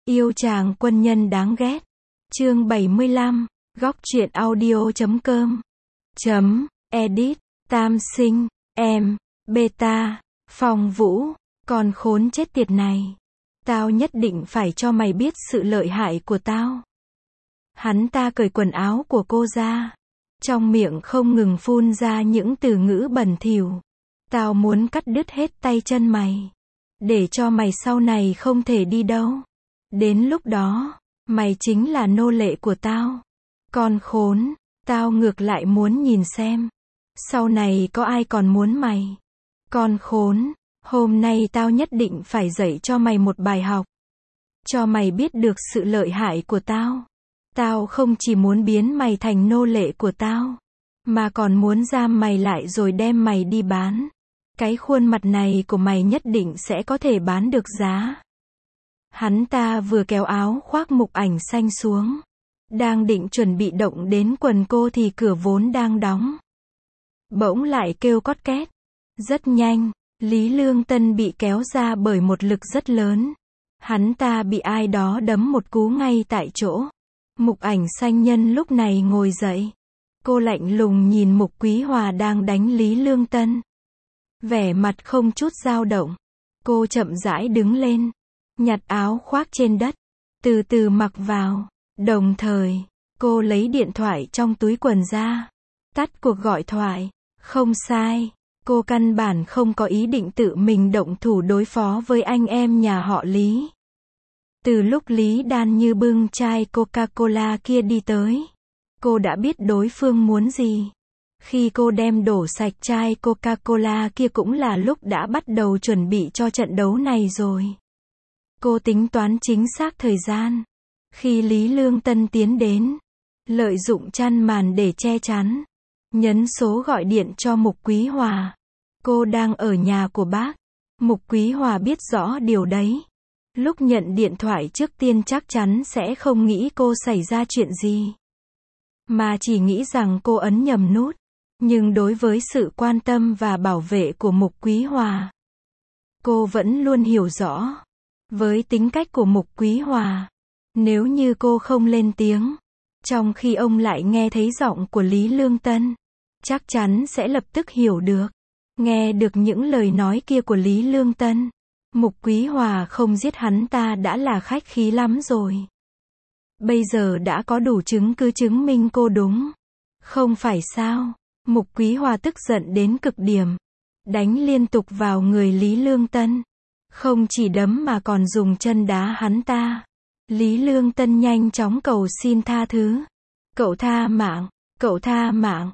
Yêu chàng quân nhân đáng ghét. Chương 75, góc truyện audio.com. Edit, Tam Sinh, em, Beta, Phong Vũ, con khốn chết tiệt này. Tao nhất định phải cho mày biết sự lợi hại của tao. Hắn ta cởi quần áo của cô ra. Trong miệng không ngừng phun ra những từ ngữ bẩn thỉu. Tao muốn cắt đứt hết tay chân mày. Để cho mày sau này không thể đi đâu. Đến lúc đó, mày chính là nô lệ của tao. Con khốn, tao ngược lại muốn nhìn xem. Sau này có ai còn muốn mày. Con khốn, hôm nay tao nhất định phải dạy cho mày một bài học. Cho mày biết được sự lợi hại của tao. Tao không chỉ muốn biến mày thành nô lệ của tao, mà còn muốn giam mày lại rồi đem mày đi bán. Cái khuôn mặt này của mày nhất định sẽ có thể bán được giá. Hắn ta vừa kéo áo khoác Mục Ảnh Xanh xuống. Đang định chuẩn bị động đến quần cô thì cửa vốn đang đóng. Bỗng lại kêu cót két. Rất nhanh, Lý Lương Tân bị kéo ra bởi một lực rất lớn. Hắn ta bị ai đó đấm một cú ngay tại chỗ. Mục Ảnh Xanh nhân lúc này ngồi dậy. Cô lạnh lùng nhìn Mục Quý Hòa đang đánh Lý Lương Tân. Vẻ mặt không chút dao động. Cô chậm rãi đứng lên. Nhặt áo khoác trên đất. Từ từ mặc vào. Đồng thời, cô lấy điện thoại trong túi quần ra. Tắt cuộc gọi thoại. Không sai. Cô căn bản không có ý định tự mình động thủ đối phó với anh em nhà họ Lý. Từ lúc Lý Đan Như bưng chai Coca-Cola kia đi tới, cô đã biết đối phương muốn gì. Khi cô đem đổ sạch chai Coca-Cola kia cũng là lúc đã bắt đầu chuẩn bị cho trận đấu này rồi. Cô tính toán chính xác thời gian. Khi Lý Lương Tân tiến đến, lợi dụng chăn màn để che chắn, nhấn số gọi điện cho Mục Quý Hòa. Cô đang ở nhà của bác. Mục Quý Hòa biết rõ điều đấy. Lúc nhận điện thoại trước tiên chắc chắn sẽ không nghĩ cô xảy ra chuyện gì, mà chỉ nghĩ rằng cô ấn nhầm nút. Nhưng đối với sự quan tâm và bảo vệ của Mục Quý Hòa, cô vẫn luôn hiểu rõ. Với tính cách của Mục Quý Hòa, nếu như cô không lên tiếng, trong khi ông lại nghe thấy giọng của Lý Lương Tân, chắc chắn sẽ lập tức hiểu được. Nghe được những lời nói kia của Lý Lương Tân, Mục Quý Hòa không giết hắn ta đã là khách khí lắm rồi. Bây giờ đã có đủ chứng cứ chứng minh cô đúng. Không phải sao? Mục Quý Hòa tức giận đến cực điểm. Đánh liên tục vào người Lý Lương Tân. Không chỉ đấm mà còn dùng chân đá hắn ta. Lý Lương Tân nhanh chóng cầu xin tha thứ. Cậu tha mạng, cậu tha mạng,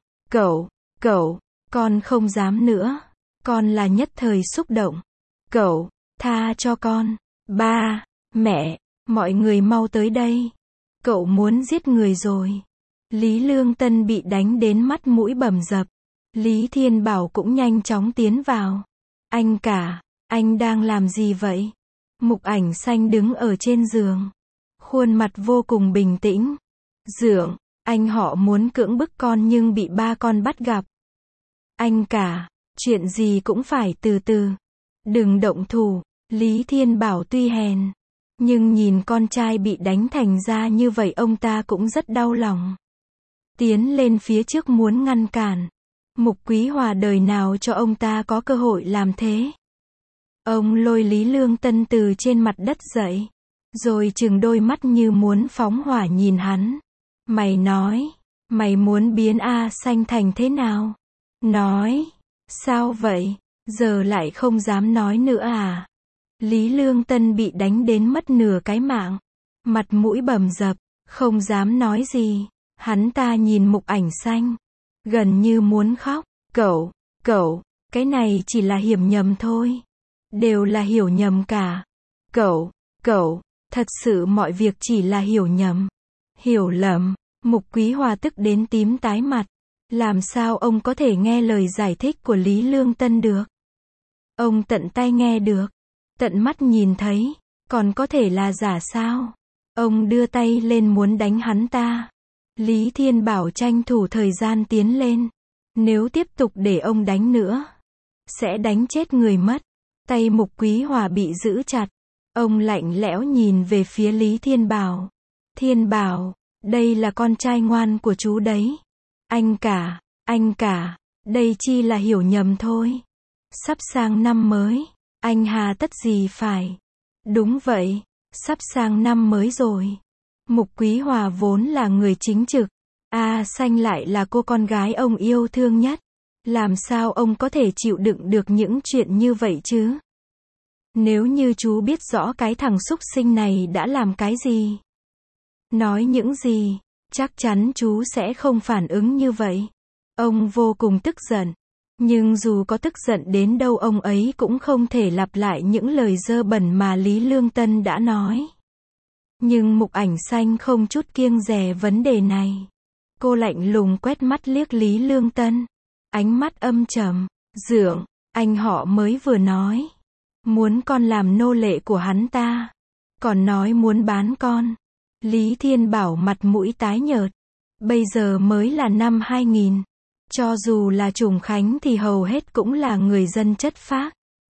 cậu, con không dám nữa. Con là nhất thời xúc động. Cậu, tha cho con. Ba, mẹ, mọi người mau tới đây. Cậu muốn giết người rồi. Lý Lương Tân bị đánh đến mắt mũi bầm dập. Lý Thiên Bảo cũng nhanh chóng tiến vào. Anh cả, anh đang làm gì vậy? Mục Ảnh Xanh đứng ở trên giường. Khuôn mặt vô cùng bình tĩnh. Dượng, anh họ muốn cưỡng bức con nhưng bị ba con bắt gặp. Anh cả, chuyện gì cũng phải từ từ. Đừng động thủ. Lý Thiên Bảo tuy hèn, nhưng nhìn con trai bị đánh thành ra như vậy ông ta cũng rất đau lòng. Tiến lên phía trước muốn ngăn cản. Mục Quý Hòa đời nào cho ông ta có cơ hội làm thế. Ông lôi Lý Lương Tân từ trên mặt đất dậy, rồi trừng đôi mắt như muốn phóng hỏa nhìn hắn. Mày nói, mày muốn biến A Xanh thành thế nào? Nói, sao vậy? Giờ lại không dám nói nữa à? Lý Lương Tân bị đánh đến mất nửa cái mạng. Mặt mũi bầm dập, không dám nói gì. Hắn ta nhìn Mục Ảnh Xanh, gần như muốn khóc. Cậu, cái này chỉ là hiểu nhầm thôi. Đều là hiểu nhầm cả. Cậu, thật sự mọi việc chỉ là hiểu nhầm. Hiểu lầm. Mục Quý Hòa tức đến tím tái mặt. Làm sao ông có thể nghe lời giải thích của Lý Lương Tân được? Ông tận tai nghe được, tận mắt nhìn thấy, còn có thể là giả sao? Ông đưa tay lên muốn đánh hắn ta. Lý Thiên Bảo tranh thủ thời gian tiến lên. Nếu tiếp tục để ông đánh nữa, sẽ đánh chết người mất. Tay Mục Quý Hòa bị giữ chặt. Ông lạnh lẽo nhìn về phía Lý Thiên Bảo. Thiên Bảo, đây là con trai ngoan của chú đấy. Anh cả, đây chi là hiểu nhầm thôi. Sắp sang năm mới, anh hà tất gì phải. Đúng vậy, sắp sang năm mới rồi. Mục Quý Hòa vốn là người chính trực. A Xanh lại là cô con gái ông yêu thương nhất. Làm sao ông có thể chịu đựng được những chuyện như vậy chứ? Nếu như chú biết rõ cái thằng súc sinh này đã làm cái gì, nói những gì, chắc chắn chú sẽ không phản ứng như vậy. Ông vô cùng tức giận. Nhưng dù có tức giận đến đâu ông ấy cũng không thể lặp lại những lời dơ bẩn mà Lý Lương Tân đã nói. Nhưng Mục Ảnh Xanh không chút kiêng dè vấn đề này. Cô lạnh lùng quét mắt liếc Lý Lương Tân. Ánh mắt âm trầm. Dượng, anh họ mới vừa nói. Muốn con làm nô lệ của hắn ta. Còn nói muốn bán con. Lý Thiên Bảo mặt mũi tái nhợt. Bây giờ mới là năm 2000. Cho dù là Trùng Khánh thì hầu hết cũng là người dân chất phác.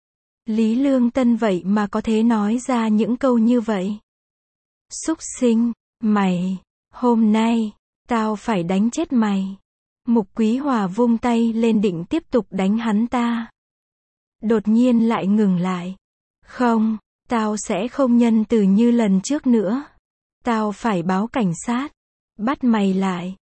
Lý Lương Tân vậy mà có thể nói ra những câu như vậy. Súc sinh, mày, hôm nay, tao phải đánh chết mày. Mục Quý Hòa vung tay lên định tiếp tục đánh hắn ta. Đột nhiên lại ngừng lại. Không, tao sẽ không nhân từ như lần trước nữa. Tao phải báo cảnh sát. Bắt mày lại.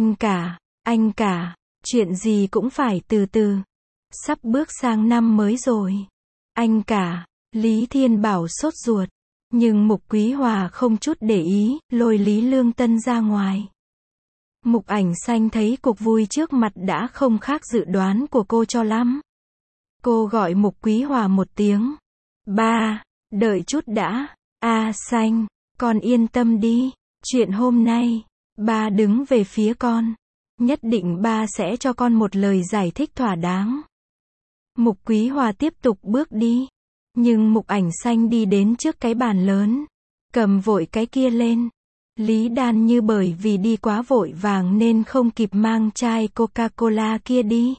Anh cả, chuyện gì cũng phải từ từ. Sắp bước sang năm mới rồi. Anh cả, Lý Thiên Bảo sốt ruột. Nhưng Mục Quý Hòa không chút để ý, lôi Lý Lương Tân ra ngoài. Mục Ảnh Xanh thấy cuộc vui trước mặt đã không khác dự đoán của cô cho lắm. Cô gọi Mục Quý Hòa một tiếng. Ba, đợi chút đã. A Xanh, con yên tâm đi. Chuyện hôm nay, ba đứng về phía con. Nhất định ba sẽ cho con một lời giải thích thỏa đáng. Mục Quý Hòa tiếp tục bước đi. Nhưng Mục Ảnh Xanh đi đến trước cái bàn lớn. Cầm vội cái kia lên. Lý Đan như bởi vì đi quá vội vàng nên không kịp mang chai Coca-Cola kia đi.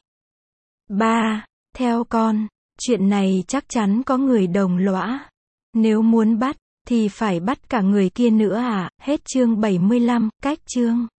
Ba, theo con, chuyện này chắc chắn có người đồng lõa. Nếu muốn bắt, thì phải bắt cả người kia nữa à? Hết chương 75, cách chương.